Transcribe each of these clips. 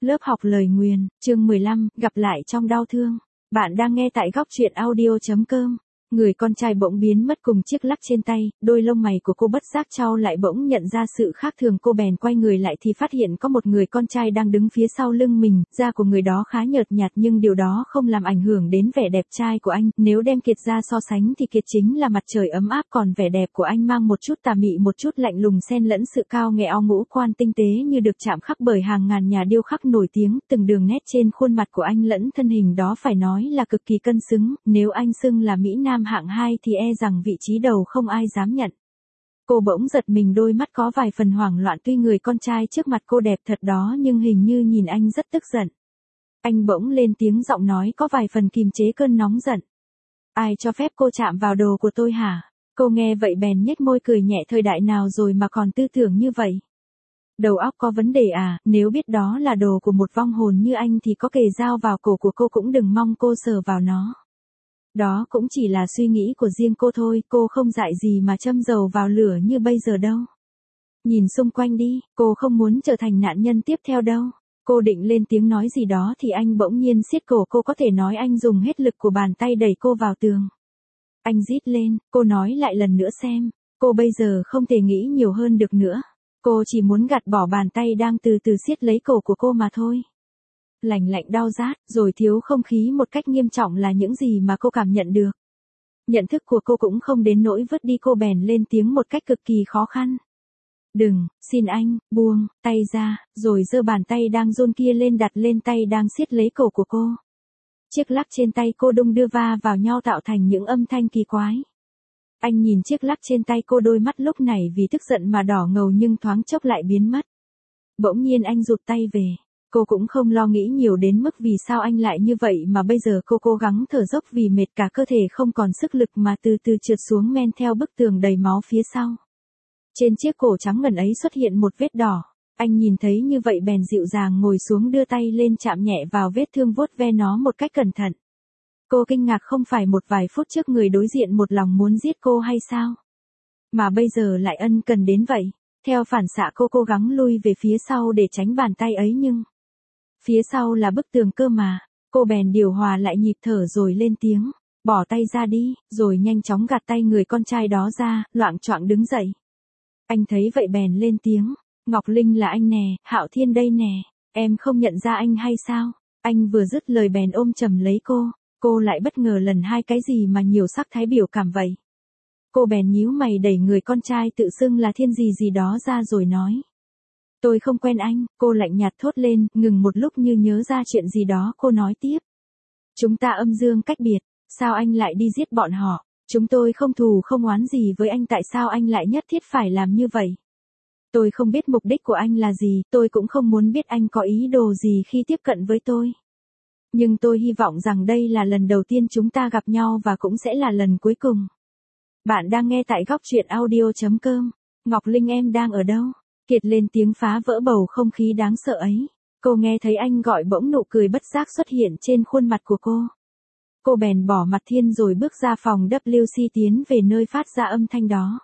Lớp học lời nguyền, chương 15, gặp lại trong đau thương. Bạn đang nghe tại góc truyện audio.com. Người con trai bỗng biến mất cùng chiếc lắc trên tay, đôi lông mày của cô bất giác chau lại, bỗng nhận ra sự khác thường. Cô bèn quay người lại thì phát hiện có một người con trai đang đứng phía sau lưng mình. Da của người đó khá nhợt nhạt nhưng điều đó không làm ảnh hưởng đến vẻ đẹp trai của anh. Nếu đem Kiệt ra so sánh thì Kiệt chính là mặt trời ấm áp, còn vẻ đẹp của anh mang một chút tà mị, một chút lạnh lùng, xen lẫn sự cao nghẽo, ngũ quan tinh tế như được chạm khắc bởi hàng ngàn nhà điêu khắc nổi tiếng. Từng đường nét trên khuôn mặt của anh lẫn thân hình đó phải nói là cực kỳ cân xứng. Nếu anh xưng là Mỹ Nam hạng 2 thì e rằng vị trí đầu không ai dám nhận. Cô bỗng giật mình, đôi mắt có vài phần hoảng loạn. Tuy người con trai trước mặt cô đẹp thật đó nhưng hình như nhìn anh rất tức giận. Anh bỗng lên tiếng, giọng nói có vài phần kiềm chế cơn nóng giận. Ai cho phép cô chạm vào đồ của tôi hả? Cô nghe vậy bèn nhếch môi cười nhẹ. Thời đại nào rồi mà còn tư tưởng như vậy? Đầu óc có vấn đề à? Nếu biết đó là đồ của một vong hồn như anh thì có kề dao vào cổ của cô cũng đừng mong cô sờ vào nó. Đó cũng chỉ là suy nghĩ của riêng cô thôi, cô không dại gì mà châm dầu vào lửa như bây giờ đâu. Nhìn xung quanh đi, cô không muốn trở thành nạn nhân tiếp theo đâu. Cô định lên tiếng nói gì đó thì anh bỗng nhiên siết cổ cô, có thể nói anh dùng hết lực của bàn tay đẩy cô vào tường. Anh rít lên, cô nói lại lần nữa xem. Cô bây giờ không thể nghĩ nhiều hơn được nữa. Cô chỉ muốn gạt bỏ bàn tay đang từ từ siết lấy cổ của cô mà thôi. Lạnh lạnh, đau rát, rồi thiếu không khí một cách nghiêm trọng là những gì mà cô cảm nhận được. Nhận thức của cô cũng không đến nỗi vứt đi. Cô bèn lên tiếng một cách cực kỳ khó khăn. Đừng, xin anh, buông tay ra, rồi giơ bàn tay đang run kia lên, đặt lên tay đang siết lấy cổ của cô. Chiếc lắc trên tay cô đung đưa va vào nhau tạo thành những âm thanh kỳ quái. Anh nhìn chiếc lắc trên tay cô, đôi mắt lúc này vì tức giận mà đỏ ngầu nhưng thoáng chốc lại biến mất. Bỗng nhiên anh rụt tay về. Cô cũng không lo nghĩ nhiều đến mức vì sao anh lại như vậy, mà bây giờ cô cố gắng thở dốc vì mệt cả cơ thể, không còn sức lực mà từ từ trượt xuống men theo bức tường đầy máu phía sau. Trên chiếc cổ trắng ngần ấy xuất hiện một vết đỏ. Anh nhìn thấy như vậy bèn dịu dàng ngồi xuống, đưa tay lên chạm nhẹ vào vết thương, vuốt ve nó một cách cẩn thận. Cô kinh ngạc, không phải một vài phút trước người đối diện một lòng muốn giết cô hay sao? Mà bây giờ lại ân cần đến vậy. Theo phản xạ cô cố gắng lui về phía sau để tránh bàn tay ấy, nhưng phía sau là bức tường cơ mà. Cô bèn điều hòa lại nhịp thở rồi lên tiếng. Bỏ tay ra đi, rồi nhanh chóng gạt tay người con trai đó ra, loạng choạng đứng dậy. Anh thấy vậy bèn lên tiếng. Ngọc Linh là anh nè, Hạo Thiên đây nè. Em không nhận ra anh hay sao? Anh vừa dứt lời bèn ôm chầm lấy cô. Cô lại bất ngờ lần hai, cái gì mà nhiều sắc thái biểu cảm vậy? Cô bèn nhíu mày đẩy người con trai tự xưng là Thiên gì đó ra rồi nói. Tôi không quen anh. Cô lạnh nhạt thốt lên, ngừng một lúc như nhớ ra chuyện gì đó, cô nói tiếp. Chúng ta âm dương cách biệt, sao anh lại đi giết bọn họ? Chúng tôi không thù không oán gì với anh, tại sao anh lại nhất thiết phải làm như vậy? Tôi không biết mục đích của anh là gì, tôi cũng không muốn biết anh có ý đồ gì khi tiếp cận với tôi. Nhưng tôi hy vọng rằng đây là lần đầu tiên chúng ta gặp nhau và cũng sẽ là lần cuối cùng. Bạn đang nghe tại góc truyện audio.com. Ngọc Linh, em đang ở đâu? Kiệt lên tiếng phá vỡ bầu không khí đáng sợ ấy. Cô nghe thấy anh gọi, bỗng nụ cười bất giác xuất hiện trên khuôn mặt của cô. Cô bèn bỏ mặt Thiên rồi bước ra phòng WC, tiến về nơi phát ra âm thanh đó.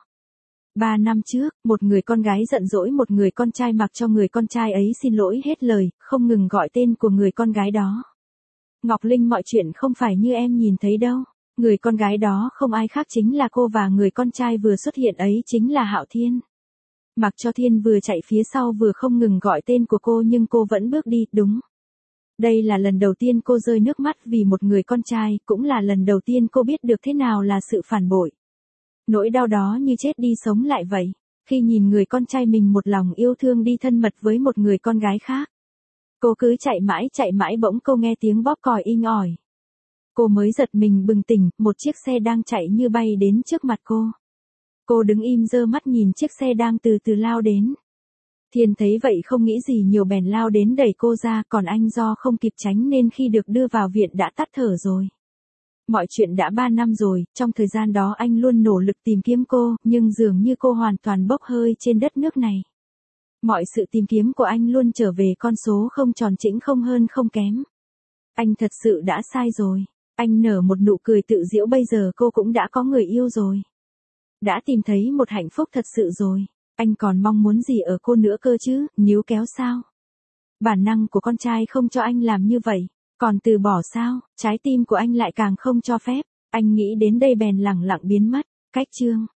3 năm trước, một người con gái giận dỗi một người con trai, mặc cho người con trai ấy xin lỗi hết lời, không ngừng gọi tên của người con gái đó. Ngọc Linh, mọi chuyện không phải như em nhìn thấy đâu. Người con gái đó không ai khác chính là cô, và người con trai vừa xuất hiện ấy chính là Hạo Thiên. Mặc cho Thiên vừa chạy phía sau vừa không ngừng gọi tên của cô nhưng cô vẫn bước đi, đúng. Đây là lần đầu tiên cô rơi nước mắt vì một người con trai, cũng là lần đầu tiên cô biết được thế nào là sự phản bội. Nỗi đau đó như chết đi sống lại vậy, khi nhìn người con trai mình một lòng yêu thương đi thân mật với một người con gái khác. Cô cứ chạy mãi bỗng cô nghe tiếng bóp còi inh ỏi. Cô mới giật mình bừng tỉnh, một chiếc xe đang chạy như bay đến trước mặt cô. Cô đứng im giơ mắt nhìn chiếc xe đang từ từ lao đến. Thiên thấy vậy không nghĩ gì nhiều bèn lao đến đẩy cô ra, còn anh do không kịp tránh nên khi được đưa vào viện đã tắt thở rồi. Mọi chuyện đã 3 năm rồi, trong thời gian đó anh luôn nỗ lực tìm kiếm cô, nhưng dường như cô hoàn toàn bốc hơi trên đất nước này. Mọi sự tìm kiếm của anh luôn trở về con số không tròn chỉnh, không hơn không kém. Anh thật sự đã sai rồi. Anh nở một nụ cười tự giễu, bây giờ cô cũng đã có người yêu rồi. Đã tìm thấy một hạnh phúc thật sự rồi. Anh còn mong muốn gì ở cô nữa cơ chứ, níu kéo sao? Bản năng của con trai không cho anh làm như vậy. Còn từ bỏ sao, trái tim của anh lại càng không cho phép. Anh nghĩ đến đây bèn lẳng lặng biến mất. Cách chương